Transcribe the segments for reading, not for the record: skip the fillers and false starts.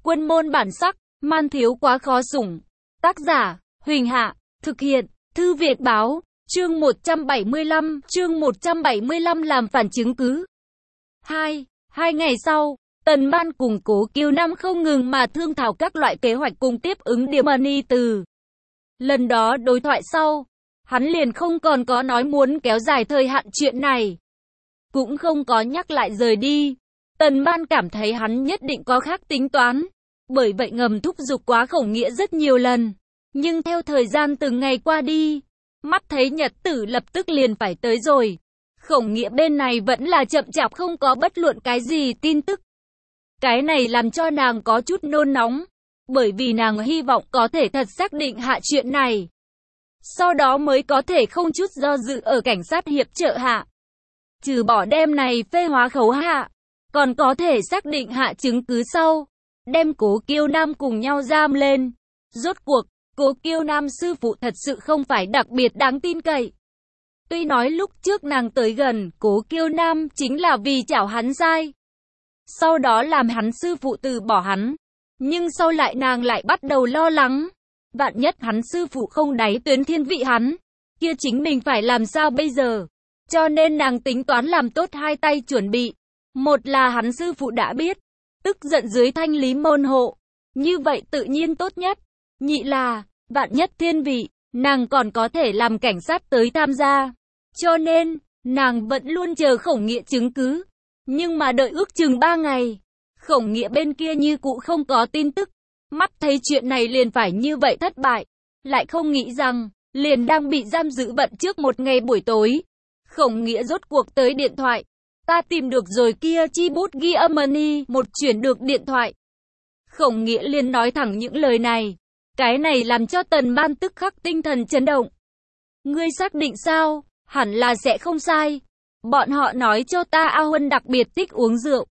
Quân môn bản sắc, man thiếu quá khó sủng. Tác giả, Huỳnh Hạ, thực hiện, Thư Viện Báo, chương 175 làm phản chứng cứ. 2 ngày sau, Tần Ban cùng Cố Kiêu Nam không ngừng mà thương thảo các loại kế hoạch cùng tiếp ứng Điềm Mani từ. Lần đó đối thoại sau, hắn liền không còn có nói muốn kéo dài thời hạn chuyện này. Cũng không có nhắc lại rời đi. Tần Ban cảm thấy hắn nhất định có khác tính toán. Bởi vậy ngầm thúc giục quá Khổng Nghĩa rất nhiều lần. Nhưng theo thời gian từng ngày qua đi, mắt thấy nhật tử lập tức liền phải tới rồi. Khổng Nghĩa bên này vẫn là chậm chạp không có bất luận cái gì tin tức. Cái này làm cho nàng có chút nôn nóng. Bởi vì nàng hy vọng có thể thật xác định hạ chuyện này. Sau đó mới có thể không chút do dự ở cảnh sát hiệp trợ hạ. Trừ bỏ đem này phê hóa khấu hạ, còn có thể xác định hạ chứng cứ sau. Đem Cố Kiêu Nam cùng nhau giam lên. Rốt cuộc, Cố Kiêu Nam sư phụ thật sự không phải đặc biệt đáng tin cậy. Tuy nói lúc trước nàng tới gần Cố Kiêu Nam chính là vì chảo hắn sai. Sau đó làm hắn sư phụ từ bỏ hắn. Nhưng sau lại nàng lại bắt đầu lo lắng. Vạn nhất hắn sư phụ không đáy tuyến thiên vị hắn, kia chính mình phải làm sao bây giờ? Cho nên nàng tính toán làm tốt hai tay chuẩn bị. Một là hắn sư phụ đã biết, tức giận dưới thanh lý môn hộ. Như vậy tự nhiên tốt nhất. Nhị là, vạn nhất thiên vị, nàng còn có thể làm cảnh sát tới tham gia. Cho nên, nàng vẫn luôn chờ Khổng Nghĩa chứng cứ. Nhưng mà đợi ước chừng 3 ngày, Khổng Nghĩa bên kia như cũ không có tin tức. Mắt thấy chuyện này liền phải như vậy thất bại. Lại không nghĩ rằng, liền đang bị giam giữ bận trước một ngày buổi tối. Khổng Nghĩa rốt cuộc tới điện thoại. Ta tìm được rồi kia chi bút ghi âm money, một chuyển được điện thoại. Khổng Nghĩa liền nói thẳng những lời này. Cái này làm cho Tần Ban tức khắc tinh thần chấn động. Ngươi xác định sao? Hẳn là sẽ không sai. Bọn họ nói cho ta A Huân đặc biệt thích uống rượu.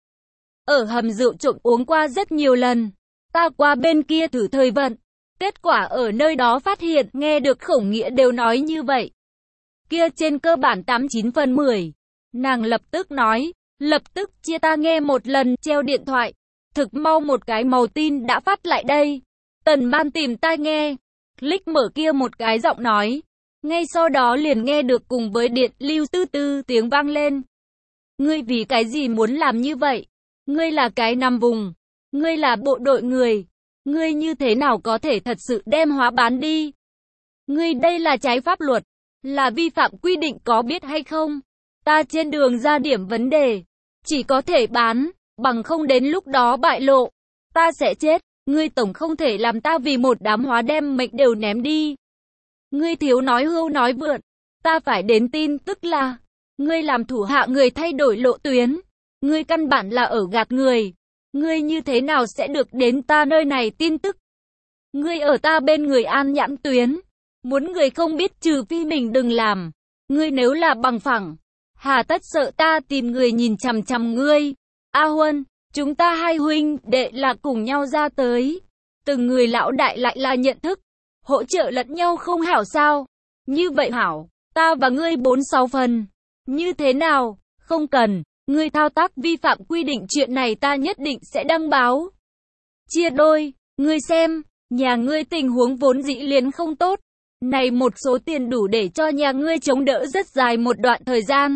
Ở hầm rượu trộm uống qua rất nhiều lần. Ta qua bên kia thử thời vận. Kết quả ở nơi đó phát hiện, nghe được Khổng Nghĩa đều nói như vậy. Kia trên cơ bản 89 phần 10. Nàng lập tức nói, lập tức chia ta nghe một lần, treo điện thoại. Thực mau một cái màu tin đã phát lại đây. Tần Ban tìm tai nghe, click mở kia một cái giọng nói. Ngay sau đó liền nghe được cùng với điện lưu tư tư tiếng vang lên. Ngươi vì cái gì muốn làm như vậy? Ngươi là cái nằm vùng. Ngươi là bộ đội người. Ngươi như thế nào có thể thật sự đem hóa bán đi? Ngươi đây là trái pháp luật. Là vi phạm quy định có biết hay không? Ta trên đường ra điểm vấn đề. Chỉ có thể bán, bằng không đến lúc đó bại lộ. Ta sẽ chết. Ngươi tổng không thể làm ta vì một đám hóa đem mệnh đều ném đi. Ngươi thiếu nói hưu nói vượn. Ta phải đến tin tức là ngươi làm thủ hạ người thay đổi lộ tuyến. Ngươi căn bản là ở gạt người. Ngươi như thế nào sẽ được đến ta nơi này tin tức? Ngươi ở ta bên người an nhãn tuyến. Muốn người không biết trừ phi mình đừng làm. Ngươi nếu là bằng phẳng, hà tất sợ ta tìm người nhìn chằm chằm ngươi. A Huân, chúng ta hai huynh đệ là cùng nhau ra tới. Từng người lão đại lại là nhận thức. Hỗ trợ lẫn nhau không hảo sao? Như vậy hảo, ta và ngươi 4-6 phần. Như thế nào? Không cần. Ngươi thao tác vi phạm quy định chuyện này ta nhất định sẽ đăng báo. Chia đôi, ngươi xem, nhà ngươi tình huống vốn dĩ liền không tốt. Này một số tiền đủ để cho nhà ngươi chống đỡ rất dài một đoạn thời gian.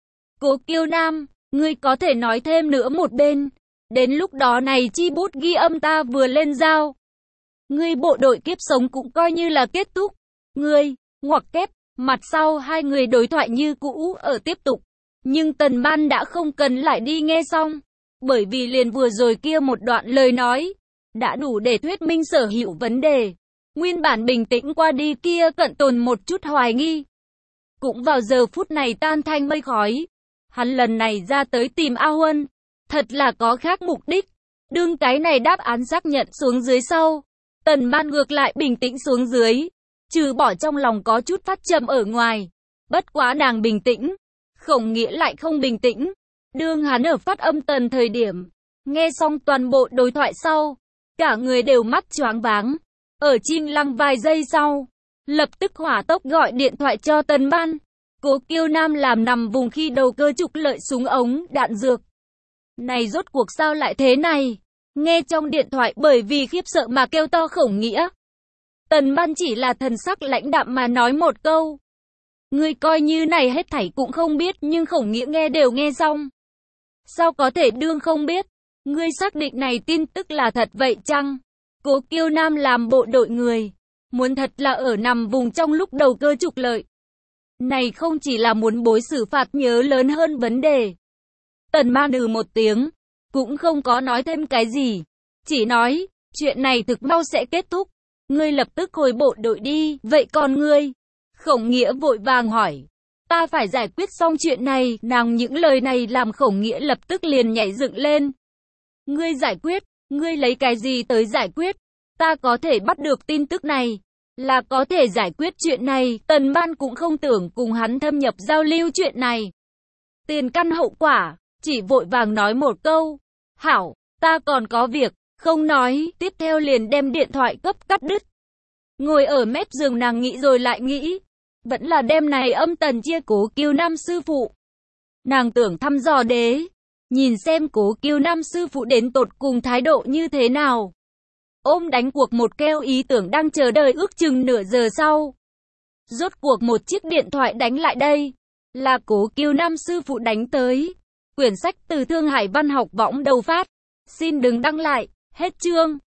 Cố Kiêu Nam, ngươi có thể nói thêm nữa một bên. Đến lúc đó này chi bút ghi âm ta vừa lên giao. Ngươi bộ đội kiếp sống cũng coi như là kết thúc. Ngươi, ngoặc kép, mặt sau hai người đối thoại như cũ ở tiếp tục. Nhưng Tần Ban đã không cần lại đi nghe xong. Bởi vì liền vừa rồi kia một đoạn lời nói, đã đủ để thuyết minh sở hữu vấn đề. Nguyên bản bình tĩnh qua đi kia cận tồn một chút hoài nghi. Cũng vào giờ phút này tan thành mây khói. Hắn lần này ra tới tìm A Huân. Thật là có khác mục đích. Đương cái này đáp án xác nhận xuống dưới sau. Tần Ban ngược lại bình tĩnh xuống dưới. Trừ bỏ trong lòng có chút phát trầm ở ngoài. Bất quá nàng bình tĩnh. Khổng Nghĩa lại không bình tĩnh. Đương hắn ở phát âm tần thời điểm. Nghe xong toàn bộ đối thoại sau. Cả người đều mắt choáng váng. Ở chim lăng vài giây sau. Lập tức hỏa tốc gọi điện thoại cho Tần Ban. Cố Kiêu Nam làm nằm vùng khi đầu cơ trục lợi súng ống, đạn dược. Này rốt cuộc sao lại thế này? nghe trong điện thoại bởi vì khiếp sợ mà kêu to Khổng Nghĩa. Tần Ban chỉ là thần sắc lãnh đạm mà nói một câu. Ngươi coi như này hết thảy cũng không biết, nhưng Khổng Nghĩa nghe đều nghe xong. Sao có thể đương không biết? Ngươi xác định này tin tức là thật vậy chăng? Cố Kiêu Nam làm bộ đội người, muốn thật là ở nằm vùng trong lúc đầu cơ trục lợi. Này không chỉ là muốn bối xử phạt nhớ lớn hơn vấn đề. Tần Ban một tiếng, cũng không có nói thêm cái gì. Chỉ nói, chuyện này thực mau sẽ kết thúc. Ngươi lập tức hồi bộ đội đi, vậy còn ngươi? Khổng Nghĩa vội vàng hỏi. Ta phải giải quyết xong chuyện này, nàng những lời này làm Khổng Nghĩa lập tức liền nhảy dựng lên. Ngươi giải quyết, ngươi lấy cái gì tới giải quyết? Ta có thể bắt được tin tức này, là có thể giải quyết chuyện này. Tần Ban cũng không tưởng cùng hắn thâm nhập giao lưu chuyện này. Tiền căn hậu quả, chỉ vội vàng nói một câu. Hảo, ta còn có việc, không nói, tiếp theo liền đem điện thoại cấp cắt đứt. Ngồi ở mép giường nàng nghĩ rồi lại nghĩ. Vẫn là đêm này âm tần chia Cố Kiêu Nam sư phụ. Nàng tưởng thăm dò đế, nhìn xem Cố Kiêu Nam sư phụ đến tột cùng thái độ như thế nào. Ôm đánh cuộc một keo ý tưởng đang chờ đợi ước chừng nửa giờ sau. Rốt cuộc một chiếc điện thoại đánh lại đây. Là Cố Kiêu Nam sư phụ đánh tới. Quyển sách từ Thương Hải Văn học võng đầu phát. Xin đừng đăng lại, hết chương.